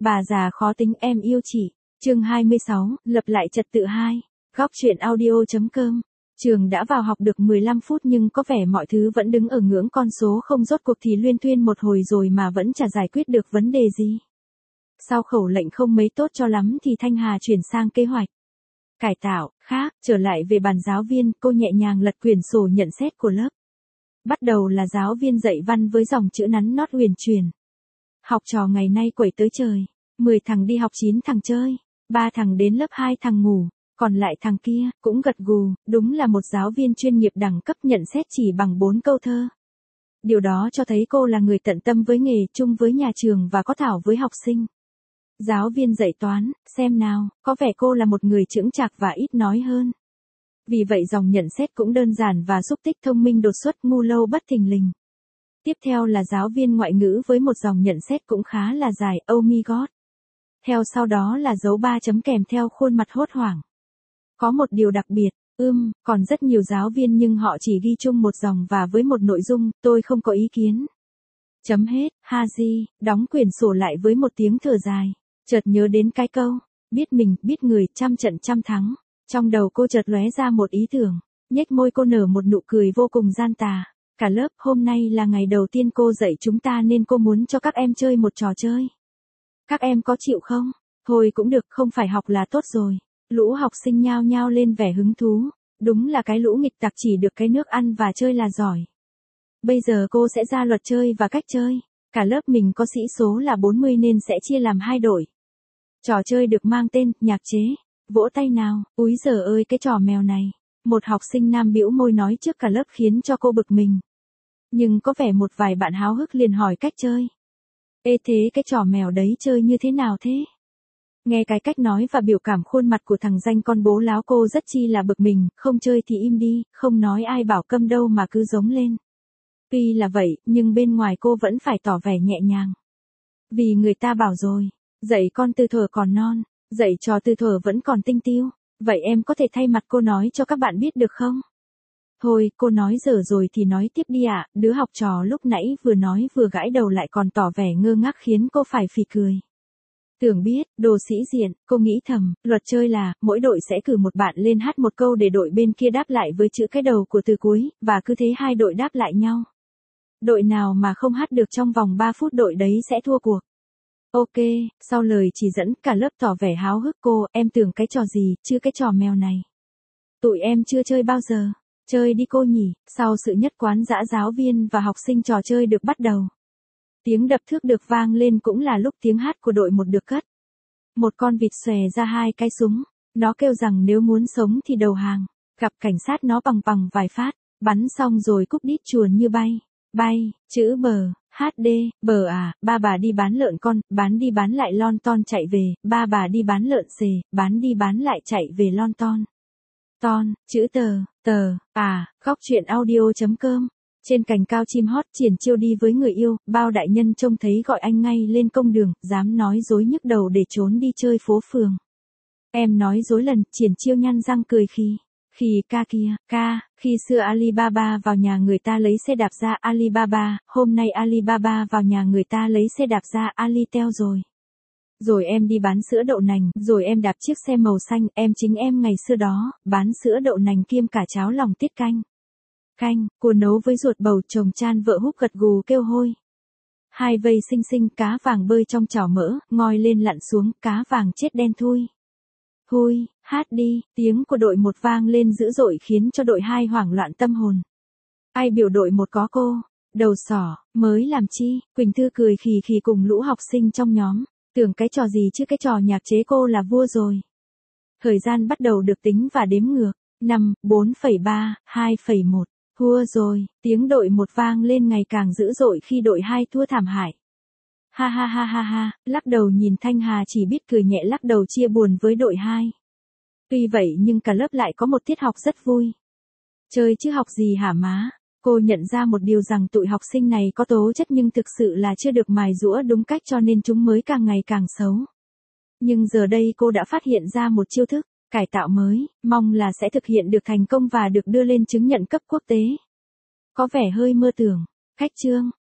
Bà già khó tính em yêu chị. Chương 26, lập lại trật tự 2. Góc truyện audio.com. Trường đã vào học được 15 phút nhưng có vẻ mọi thứ vẫn đứng ở ngưỡng con số không, rốt cuộc thì luyên thuyên một hồi rồi mà vẫn chả giải quyết được vấn đề gì. Sau khẩu lệnh không mấy tốt cho lắm thì Thanh Hà chuyển sang kế hoạch cải tạo khác, trở lại về bàn giáo viên, cô nhẹ nhàng lật quyển sổ nhận xét của lớp. Bắt đầu là giáo viên dạy văn với dòng chữ nắn nót huyền truyền. Học trò ngày nay quẩy tới trời, 10 thằng đi học 9 thằng chơi, 3 thằng đến lớp 2 thằng ngủ, còn lại thằng kia cũng gật gù, đúng là một giáo viên chuyên nghiệp đẳng cấp nhận xét chỉ bằng 4 câu thơ. Điều đó cho thấy cô là người tận tâm với nghề, chung với nhà trường và có thảo với học sinh. Giáo viên dạy toán, xem nào, có vẻ cô là một người chững chạc và ít nói hơn. Vì vậy dòng nhận xét cũng đơn giản và xúc tích: thông minh đột xuất, ngu lâu bất thình lình. Tiếp theo là giáo viên ngoại ngữ với một dòng nhận xét cũng khá là dài: oh my god. Theo sau đó là dấu 3 chấm kèm theo khuôn mặt hốt hoảng. Có một điều đặc biệt, còn rất nhiều giáo viên nhưng họ chỉ ghi chung một dòng và với một nội dung: tôi không có ý kiến. Chấm hết. Haji đóng quyển sổ lại với một tiếng thở dài, chợt nhớ đến cái câu biết mình, biết người, trăm trận trăm thắng. Trong đầu cô chợt lóe ra một ý tưởng, nhếch môi cô nở một nụ cười vô cùng gian tà. Cả lớp, hôm nay là ngày đầu tiên cô dạy chúng ta nên cô muốn cho các em chơi một trò chơi. Các em có chịu không? Thôi cũng được, không phải học là tốt rồi. Lũ học sinh nhao nhao lên vẻ hứng thú. Đúng là cái lũ nghịch tặc chỉ được cái nước ăn và chơi là giỏi. Bây giờ cô sẽ ra luật chơi và cách chơi. Cả lớp mình có sĩ số là 40 nên sẽ chia làm 2 đội. Trò chơi được mang tên nhạc chế. Vỗ tay nào. Úi giời ơi, cái trò mèo này. Một học sinh nam bĩu môi nói trước cả lớp khiến cho cô bực mình. Nhưng có vẻ một vài bạn háo hức liền hỏi cách chơi. Ê, thế cái trò mèo đấy chơi như thế nào thế? Nghe cái cách nói và biểu cảm khuôn mặt của thằng danh con bố láo, cô rất chi là bực mình. Không chơi thì im đi, không nói ai bảo câm đâu mà cứ giống lên. Tuy là vậy, nhưng bên ngoài cô vẫn phải tỏ vẻ nhẹ nhàng. Vì người ta bảo rồi, dạy con từ thuở còn non, dạy trò từ thuở vẫn còn tinh tiêu. Vậy em có thể thay mặt cô nói cho các bạn biết được không? Thôi, cô nói dở rồi thì nói tiếp đi ạ. Đứa học trò lúc nãy vừa nói vừa gãi đầu lại còn tỏ vẻ ngơ ngác khiến cô phải phì cười. Tưởng biết, đồ sĩ diện, cô nghĩ thầm, luật chơi là, mỗi đội sẽ cử một bạn lên hát một câu để đội bên kia đáp lại với chữ cái đầu của từ cuối, và cứ thế 2 đội đáp lại nhau. Đội nào mà không hát được trong vòng 3 phút đội đấy sẽ thua cuộc. Ok, sau lời chỉ dẫn, cả lớp tỏ vẻ háo hức. Cô, em tưởng cái trò gì, chứ cái trò mèo này. Tụi em chưa chơi bao giờ. Chơi đi cô nhỉ. Sau sự nhất quán dã, giáo viên và học sinh, trò chơi được bắt đầu. Tiếng đập thước được vang lên, cũng là lúc tiếng hát của đội 1 được cất. Một con vịt xòe ra 2 cái súng. Nó kêu rằng nếu muốn sống thì đầu hàng. Gặp cảnh sát nó bằng vài phát. Bắn xong rồi cúp đít chuồn như bay. Bay, chữ bờ, HD, bờ à, ba bà đi bán lợn con, bán đi bán lại lon ton chạy về, ba bà đi bán lợn xề, bán đi bán lại chạy về lon ton. Ton, chữ tờ, à, góc truyện audio.com. Trên cành cao chim hót triển chiêu đi với người yêu, bao đại nhân trông thấy gọi anh ngay lên công đường, dám nói dối nhức đầu để trốn đi chơi phố phường. Em nói dối lần, triển chiêu nhăn răng cười khi khi xưa Alibaba vào nhà người ta lấy xe đạp ra Alibaba, hôm nay Alibaba vào nhà người ta lấy xe đạp ra Alitel rồi. Rồi em đi bán sữa đậu nành, rồi em đạp chiếc xe màu xanh, em chính em ngày xưa đó, bán sữa đậu nành kiêm cả cháo lòng tiết canh. Cua nấu với ruột bầu, chồng chan vợ húp gật gù kêu hôi. 2 vây xinh xinh, cá vàng bơi trong chảo mỡ, ngoi lên lặn xuống, cá vàng chết đen thui. Thôi, hát đi, tiếng của đội 1 vang lên dữ dội khiến cho đội 2 hoảng loạn tâm hồn. Ai biểu đội 1 có cô? Đầu sỏ, mới làm chi? Quỳnh Thư cười khì khì cùng lũ học sinh trong nhóm. Tưởng cái trò gì chứ cái trò nhạc chế cô là vua rồi. Thời gian bắt đầu được tính và đếm ngược. 5, 4,3, 2,1. Thua rồi, tiếng đội 1 vang lên ngày càng dữ dội khi đội 2 thua thảm hại. Ha ha ha ha ha, lắc đầu nhìn Thanh Hà chỉ biết cười nhẹ lắc đầu chia buồn với đội 2. Tuy vậy nhưng cả lớp lại có một tiết học rất vui. Chơi chứ học gì hả má? Cô nhận ra một điều rằng tụi học sinh này có tố chất nhưng thực sự là chưa được mài giũa đúng cách cho nên chúng mới càng ngày càng xấu. Nhưng giờ đây cô đã phát hiện ra một chiêu thức cải tạo mới, mong là sẽ thực hiện được thành công và được đưa lên chứng nhận cấp quốc tế. Có vẻ hơi mơ tưởng. Cách chương